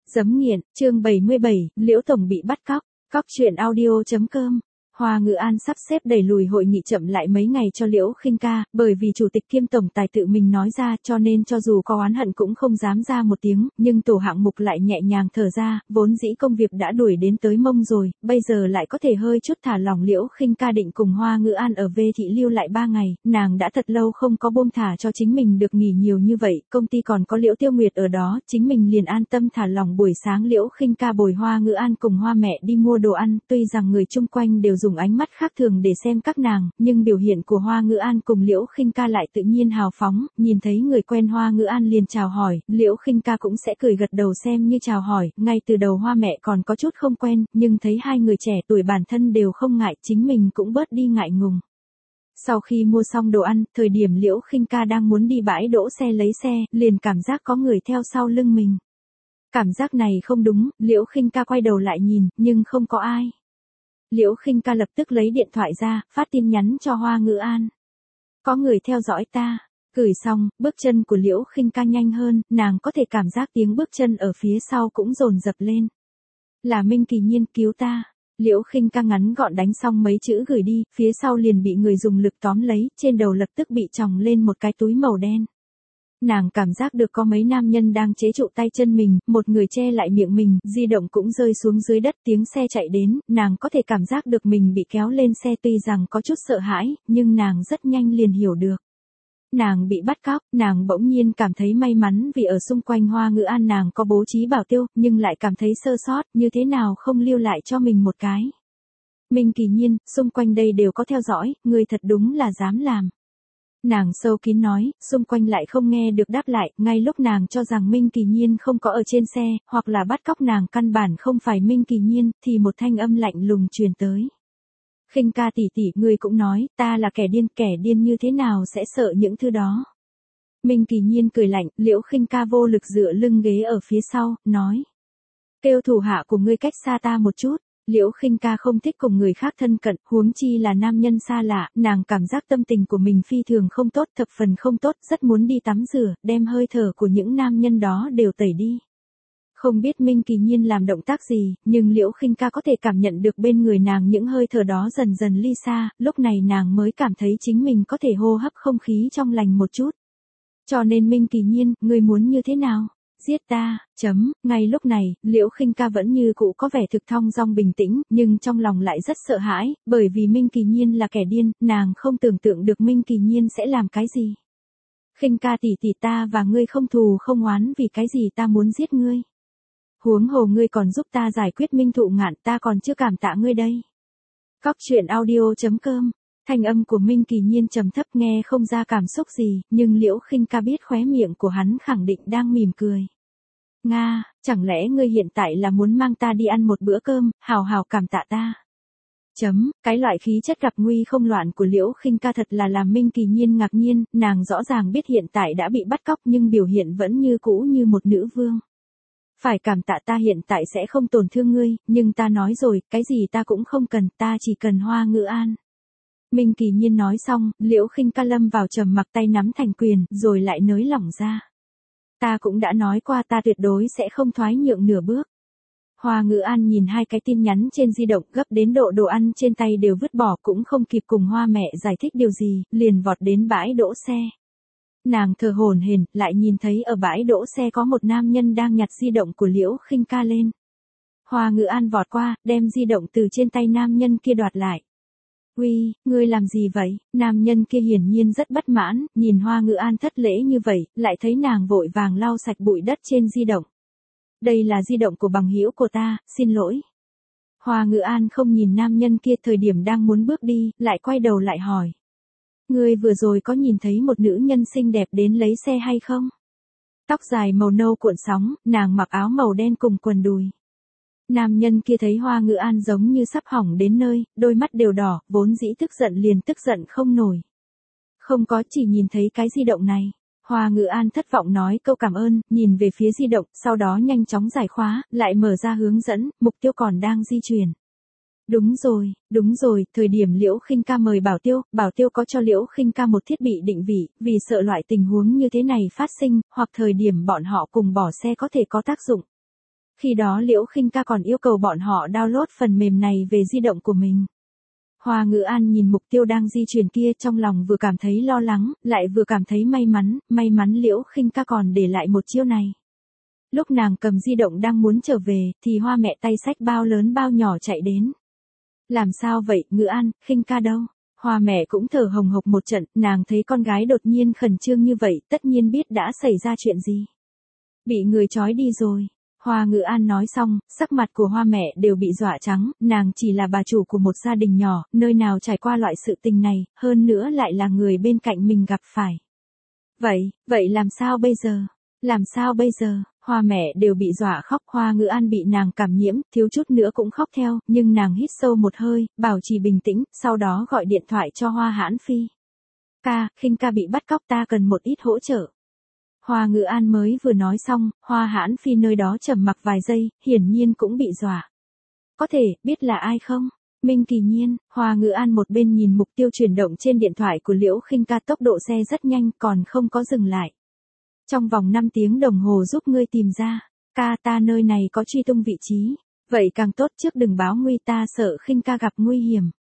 Giấm nghiện, chương 77, Liễu Tổng bị bắt cóc. Cóc truyện audio.com. Hoa Ngữ An sắp xếp đẩy lùi hội nghị chậm lại mấy ngày cho Liễu Khinh Ca, bởi vì chủ tịch kiêm tổng tài tự mình nói ra, cho nên cho dù có oán hận cũng không dám ra một tiếng, nhưng tổ hạng mục lại nhẹ nhàng thở ra, vốn dĩ công việc đã đuổi đến tới mông rồi, bây giờ lại có thể hơi chút thả lỏng. Liễu Khinh Ca định cùng Hoa Ngữ An ở về thị lưu lại 3 ngày, nàng đã thật lâu không có buông thả cho chính mình được nghỉ nhiều như vậy, công ty còn có Liễu Tiêu Nguyệt ở đó, chính mình liền an tâm thả lỏng. Buổi sáng Liễu Khinh Ca bồi Hoa Ngữ An cùng Hoa mẹ đi mua đồ ăn, tuy rằng người chung quanh đều dùng ánh mắt khác thường để xem các nàng, nhưng biểu hiện của Hoa Ngữ An cùng Liễu Khinh Ca lại tự nhiên hào phóng, nhìn thấy người quen Hoa Ngữ An liền chào hỏi, Liễu Khinh Ca cũng sẽ cười gật đầu xem như chào hỏi, ngay từ đầu Hoa mẹ còn có chút không quen, nhưng thấy hai người trẻ tuổi bản thân đều không ngại, chính mình cũng bớt đi ngại ngùng. Sau khi mua xong đồ ăn, thời điểm Liễu Khinh Ca đang muốn đi bãi đỗ xe lấy xe, liền cảm giác có người theo sau lưng mình. Cảm giác này không đúng, Liễu Khinh Ca quay đầu lại nhìn, nhưng không có ai. Liễu Khinh Ca lập tức lấy điện thoại ra, phát tin nhắn cho Hoa Ngữ An. Có người theo dõi ta. Gửi xong, bước chân của Liễu Khinh Ca nhanh hơn, nàng có thể cảm giác tiếng bước chân ở phía sau cũng dồn dập lên. Là Minh Kỳ Nhiên, cứu ta. Liễu Khinh Ca ngắn gọn đánh xong mấy chữ gửi đi, phía sau liền bị người dùng lực tóm lấy, trên đầu lập tức bị chồng lên một cái túi màu đen. Nàng cảm giác được có mấy nam nhân đang chế trụ tay chân mình, một người che lại miệng mình, di động cũng rơi xuống dưới đất, tiếng xe chạy đến, nàng có thể cảm giác được mình bị kéo lên xe, tuy rằng có chút sợ hãi, nhưng nàng rất nhanh liền hiểu được. Nàng bị bắt cóc, nàng bỗng nhiên cảm thấy may mắn vì ở xung quanh Hoa Ngữ An nàng có bố trí bảo tiêu, nhưng lại cảm thấy sơ sót, như thế nào không lưu lại cho mình một cái. Minh Kỳ Nhiên, xung quanh đây đều có theo dõi, người thật đúng là dám làm. Nàng sâu kín nói, xung quanh lại không nghe được đáp lại, ngay lúc nàng cho rằng Minh Kỳ Nhiên không có ở trên xe, hoặc là bắt cóc nàng căn bản không phải Minh Kỳ Nhiên, thì một thanh âm lạnh lùng truyền tới. Khinh Ca tỷ tỷ, ngươi cũng nói, ta là kẻ điên như thế nào sẽ sợ những thứ đó. Minh Kỳ Nhiên cười lạnh, Liễu Khinh Ca vô lực dựa lưng ghế ở phía sau, nói. Kêu thủ hạ của ngươi cách xa ta một chút. Liễu Khinh Ca không thích cùng người khác thân cận, huống chi là nam nhân xa lạ, nàng cảm giác tâm tình của mình phi thường không tốt, thập phần không tốt, rất muốn đi tắm rửa, đem hơi thở của những nam nhân đó đều tẩy đi. Không biết Minh Kỳ Nhiên làm động tác gì, nhưng Liễu Khinh Ca có thể cảm nhận được bên người nàng những hơi thở đó dần dần ly xa, lúc này nàng mới cảm thấy chính mình có thể hô hấp không khí trong lành một chút. Cho nên Minh Kỳ Nhiên, ngươi muốn như thế nào? Giết ta, ngay lúc này, Liễu Khinh Ca vẫn như cũ có vẻ thực thong dong bình tĩnh, nhưng trong lòng lại rất sợ hãi, bởi vì Minh Kỳ Nhiên là kẻ điên, nàng không tưởng tượng được Minh Kỳ Nhiên sẽ làm cái gì. Khinh Ca tỷ tỷ, ta và ngươi không thù không oán, vì cái gì ta muốn giết ngươi. Huống hồ ngươi còn giúp ta giải quyết Minh Thụ Ngạn, ta còn chưa cảm tạ ngươi đây. Cóc truyện audio.com. Thanh âm của Minh Kỳ Nhiên trầm thấp, nghe không ra cảm xúc gì, nhưng Liễu Khinh Ca biết khóe miệng của hắn khẳng định đang mỉm cười. Nga, chẳng lẽ ngươi hiện tại là muốn mang ta đi ăn một bữa cơm, hào hào cảm tạ ta. Cái loại khí chất gặp nguy không loạn của Liễu Khinh Ca thật là làm Minh Kỳ Nhiên ngạc nhiên, nàng rõ ràng biết hiện tại đã bị bắt cóc nhưng biểu hiện vẫn như cũ như một nữ vương. Phải cảm tạ ta hiện tại sẽ không tổn thương ngươi, nhưng ta nói rồi, cái gì ta cũng không cần, ta chỉ cần Hoa Ngữ An. Minh Kỳ Nhiên nói xong, Liễu Khinh Ca lâm vào trầm mặc, tay nắm thành quyền, rồi lại nới lỏng ra. Ta cũng đã nói qua, ta tuyệt đối sẽ không thoái nhượng nửa bước. Hoa Ngữ An nhìn hai cái tin nhắn trên di động, gấp đến độ đồ ăn trên tay đều vứt bỏ, cũng không kịp cùng Hoa mẹ giải thích điều gì, liền vọt đến bãi đỗ xe. Nàng thở hổn hển, lại nhìn thấy ở bãi đỗ xe có một nam nhân đang nhặt di động của Liễu Khinh Ca lên. Hoa Ngữ An vọt qua, đem di động từ trên tay nam nhân kia đoạt lại. Uy, ngươi làm gì vậy? Nam nhân kia hiển nhiên rất bất mãn, nhìn Hoa Ngữ An thất lễ như vậy, lại thấy nàng vội vàng lau sạch bụi đất trên di động. Đây là di động của bằng hữu của ta, xin lỗi. Hoa Ngữ An không nhìn nam nhân kia, thời điểm đang muốn bước đi, lại quay đầu lại hỏi. Ngươi vừa rồi có nhìn thấy một nữ nhân xinh đẹp đến lấy xe hay không? Tóc dài màu nâu cuộn sóng, nàng mặc áo màu đen cùng quần đùi. Nam nhân kia thấy Hoa Ngữ An giống như sắp hỏng đến nơi, đôi mắt đều đỏ, vốn dĩ tức giận liền tức giận không nổi. Không có, chỉ nhìn thấy cái di động này. Hoa Ngữ An thất vọng nói câu cảm ơn, nhìn về phía di động, sau đó nhanh chóng giải khóa, lại mở ra hướng dẫn, mục tiêu còn đang di chuyển. Đúng rồi, thời điểm Liễu Khinh Ca mời Bảo Tiêu có cho Liễu Khinh Ca một thiết bị định vị, vì sợ loại tình huống như thế này phát sinh, hoặc thời điểm bọn họ cùng bỏ xe có thể có tác dụng. Khi đó Liễu Khinh Ca còn yêu cầu bọn họ download phần mềm này về di động của mình. Hoa Ngữ An nhìn mục tiêu đang di chuyển kia, trong lòng vừa cảm thấy lo lắng, lại vừa cảm thấy may mắn Liễu Khinh Ca còn để lại một chiêu này. Lúc nàng cầm di động đang muốn trở về, thì Hoa mẹ tay xách bao lớn bao nhỏ chạy đến. Làm sao vậy, Ngữ An, Khinh Ca đâu? Hoa mẹ cũng thở hồng hộc một trận, nàng thấy con gái đột nhiên khẩn trương như vậy, tất nhiên biết đã xảy ra chuyện gì. Bị người trói đi rồi. Hoa Ngữ An nói xong, sắc mặt của Hoa mẹ đều bị dọa trắng, nàng chỉ là bà chủ của một gia đình nhỏ, nơi nào trải qua loại sự tình này, hơn nữa lại là người bên cạnh mình gặp phải. Vậy làm sao bây giờ? Làm sao bây giờ? Hoa mẹ đều bị dọa khóc, Hoa Ngữ An bị nàng cảm nhiễm, thiếu chút nữa cũng khóc theo, nhưng nàng hít sâu một hơi, bảo trì bình tĩnh, sau đó gọi điện thoại cho Hoa Hãn Phi. Khinh Ca bị bắt cóc, ta cần một ít hỗ trợ. Hoa Ngữ An mới vừa nói xong, Hoa Hãn Phi nơi đó trầm mặc vài giây, hiển nhiên cũng bị dọa. Có thể, biết là ai không? Minh Kỳ Nhiên. Hoa Ngữ An một bên nhìn mục tiêu chuyển động trên điện thoại của Liễu Khinh Ca, tốc độ xe rất nhanh, còn không có dừng lại. Trong vòng 5 tiếng đồng hồ giúp ngươi tìm ra. Ta nơi này có truy tung vị trí. Vậy càng tốt, trước đừng báo nguy, ta sợ Khinh Ca gặp nguy hiểm.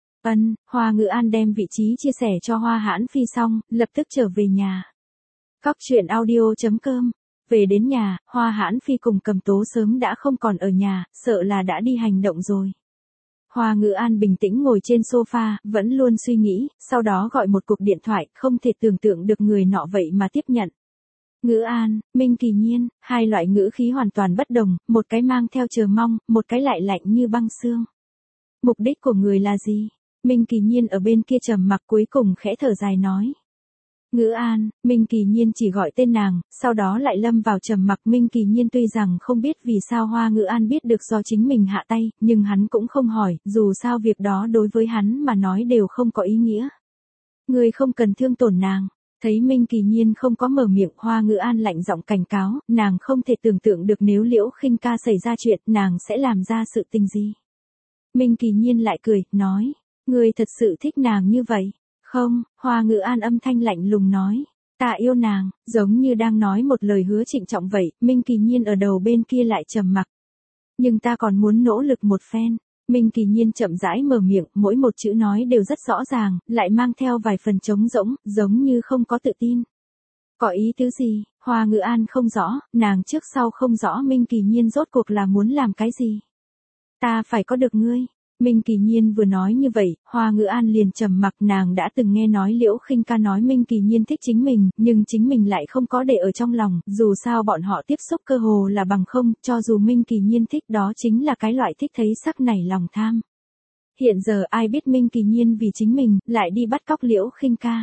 Hoa Ngữ An đem vị trí chia sẻ cho Hoa Hãn Phi xong, lập tức trở về nhà. Cóc truyện audio.com. Về đến nhà, Hoa Hãn Phi cùng Cầm Tố sớm đã không còn ở nhà, sợ là đã đi hành động rồi. Hoa Ngữ An bình tĩnh ngồi trên sofa, vẫn luôn suy nghĩ, sau đó gọi một cuộc điện thoại, không thể tưởng tượng được người nọ vậy mà tiếp nhận. Ngữ An, Minh Kỳ Nhiên, hai loại ngữ khí hoàn toàn bất đồng, một cái mang theo chờ mong, một cái lại lạnh như băng xương. Mục đích của người là gì? Minh Kỳ Nhiên ở bên kia trầm mặc, cuối cùng khẽ thở dài nói. Ngữ An. Minh Kỳ Nhiên chỉ gọi tên nàng, sau đó lại lâm vào trầm mặc. Minh Kỳ Nhiên tuy rằng không biết vì sao Hoa Ngữ An biết được do chính mình hạ tay, nhưng hắn cũng không hỏi, dù sao việc đó đối với hắn mà nói đều không có ý nghĩa. Người không cần thương tổn nàng. Thấy Minh Kỳ Nhiên không có mở miệng, Hoa Ngữ An lạnh giọng cảnh cáo, nàng không thể tưởng tượng được nếu Liễu Khinh Ca xảy ra chuyện, nàng sẽ làm ra sự tình gì. Minh Kỳ Nhiên lại cười, nói, người thật sự thích nàng như vậy. Không, Hoa Ngữ An âm thanh lạnh lùng nói, ta yêu nàng, giống như đang nói một lời hứa trịnh trọng vậy. Minh Kỳ Nhiên ở đầu bên kia lại trầm mặc. Nhưng ta còn muốn nỗ lực một phen. Minh Kỳ Nhiên chậm rãi mở miệng, mỗi một chữ nói đều rất rõ ràng, lại mang theo vài phần trống rỗng, giống như không có tự tin. Có ý tứ gì? Hoa Ngữ An không rõ, nàng trước sau không rõ Minh Kỳ Nhiên rốt cuộc là muốn làm cái gì. Ta phải có được ngươi. Minh Kỳ Nhiên vừa nói như vậy, Hoa Ngữ An liền trầm mặc. Nàng đã từng nghe nói Liễu Khinh Ca nói Minh Kỳ Nhiên thích chính mình, nhưng chính mình lại không có để ở trong lòng, dù sao bọn họ tiếp xúc cơ hồ là bằng không, cho dù Minh Kỳ Nhiên thích, đó chính là cái loại thích thấy sắc nảy lòng tham. Hiện giờ ai biết Minh Kỳ Nhiên vì chính mình, lại đi bắt cóc Liễu Khinh Ca.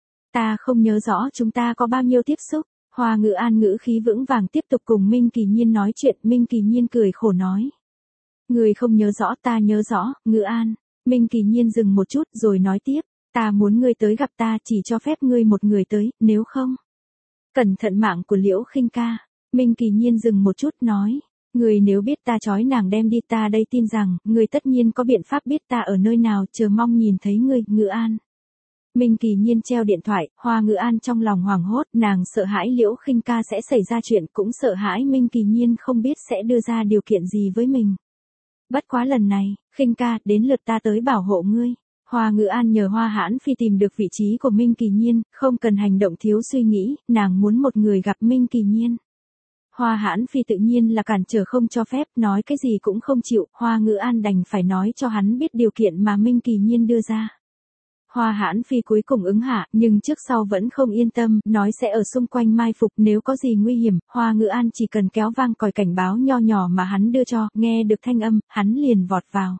Ta không nhớ rõ chúng ta có bao nhiêu tiếp xúc. Hoa Ngữ An ngữ khí vững vàng tiếp tục cùng Minh Kỳ Nhiên nói chuyện. Minh Kỳ Nhiên cười khổ nói. Người không nhớ rõ, ta nhớ rõ, Ngữ An. Minh Kỳ Nhiên dừng một chút rồi nói tiếp, ta muốn ngươi tới gặp ta, chỉ cho phép ngươi một người tới, nếu không. Cẩn thận mạng của Liễu Khinh Ca. Minh Kỳ Nhiên dừng một chút nói, người nếu biết ta trói nàng đem đi, ta đây tin rằng, người tất nhiên có biện pháp biết ta ở nơi nào, chờ mong nhìn thấy ngươi, Ngữ An. Minh Kỳ Nhiên treo điện thoại, Hoa Ngữ An trong lòng hoảng hốt, nàng sợ hãi Liễu Khinh Ca sẽ xảy ra chuyện, cũng sợ hãi Minh Kỳ Nhiên không biết sẽ đưa ra điều kiện gì với mình. Bất quá lần này, Khinh Ca, đến lượt ta tới bảo hộ ngươi. Hoa Ngữ An nhờ Hoa Hãn Phi tìm được vị trí của Minh Kỳ Nhiên, không cần hành động thiếu suy nghĩ, nàng muốn một người gặp Minh Kỳ Nhiên. Hoa Hãn Phi tự nhiên là cản trở không cho phép, nói cái gì cũng không chịu, Hoa Ngữ An đành phải nói cho hắn biết điều kiện mà Minh Kỳ Nhiên đưa ra. Hoa Hãn Phi cuối cùng ứng hạ, nhưng trước sau vẫn không yên tâm, nói sẽ ở xung quanh mai phục, nếu có gì nguy hiểm, Hoa Ngữ An chỉ cần kéo vang còi cảnh báo nho nhỏ mà hắn đưa cho, nghe được thanh âm, hắn liền vọt vào.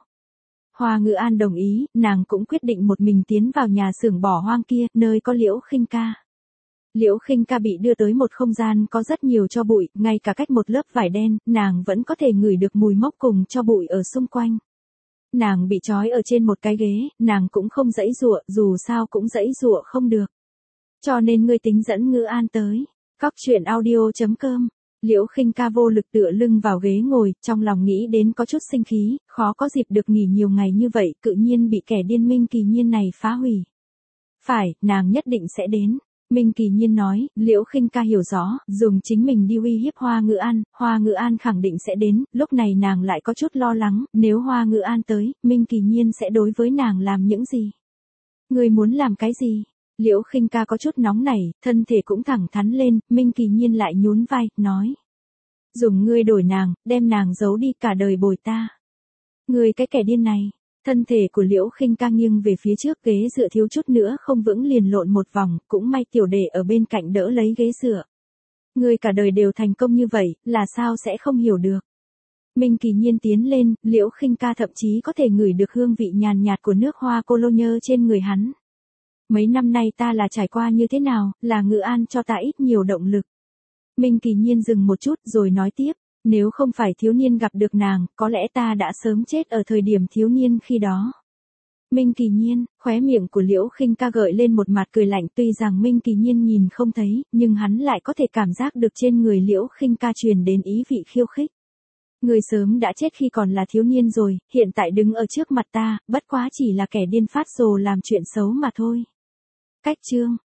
Hoa Ngữ An đồng ý, nàng cũng quyết định một mình tiến vào nhà xưởng bỏ hoang kia, nơi có Liễu Khinh Ca. Liễu Khinh Ca bị đưa tới một không gian có rất nhiều tro bụi, ngay cả cách một lớp vải đen, nàng vẫn có thể ngửi được mùi mốc cùng tro bụi ở xung quanh. Nàng bị trói ở trên một cái ghế, nàng cũng không giãy giụa, dù sao cũng giãy giụa không được. Cho nên ngươi tính dẫn Ngữ An tới. Cóc truyện audio.com. Liễu Khinh Ca vô lực tựa lưng vào ghế ngồi, trong lòng nghĩ đến có chút sinh khí, khó có dịp được nghỉ nhiều ngày như vậy, tự nhiên bị kẻ điên Minh Kỳ Nhiên này phá hủy. Phải, nàng nhất định sẽ đến. Minh Kỳ Nhiên nói, Liễu Khinh ca hiểu rõ, dùng chính mình đi uy hiếp Hoa Ngữ An khẳng định sẽ đến, lúc này nàng lại có chút lo lắng, nếu Hoa Ngữ An tới, Minh Kỳ Nhiên sẽ đối với nàng làm những gì? Người muốn làm cái gì? Liễu Khinh ca có chút nóng nảy, thân thể cũng thẳng thắn lên, Minh Kỳ Nhiên lại nhún vai, nói. Dùng ngươi đổi nàng, đem nàng giấu đi cả đời bồi ta. Ngươi cái kẻ điên này. Thân thể của Liễu Khinh ca nghiêng về phía trước, ghế dựa thiếu chút nữa không vững liền lộn một vòng, cũng may tiểu đệ ở bên cạnh đỡ lấy ghế dựa. Ngươi cả đời đều thành công như vậy, là sao sẽ không hiểu được. Minh Kỳ Nhiên tiến lên, Liễu Khinh ca thậm chí có thể ngửi được hương vị nhàn nhạt của nước hoa cologne trên người hắn. Mấy năm nay ta là trải qua như thế nào, là Ngữ An cho ta ít nhiều động lực. Minh Kỳ Nhiên dừng một chút rồi nói tiếp, nếu không phải thiếu niên gặp được nàng, có lẽ ta đã sớm chết ở thời điểm thiếu niên khi đó. Minh Kỳ Nhiên, khóe miệng của Liễu Khinh ca gợi lên một mặt cười lạnh, tuy rằng Minh Kỳ Nhiên nhìn không thấy, nhưng hắn lại có thể cảm giác được trên người Liễu Khinh ca truyền đến ý vị khiêu khích. Người sớm đã chết khi còn là thiếu niên rồi, hiện tại đứng ở trước mặt ta, bất quá chỉ là kẻ điên phát rồ làm chuyện xấu mà thôi. Cách chương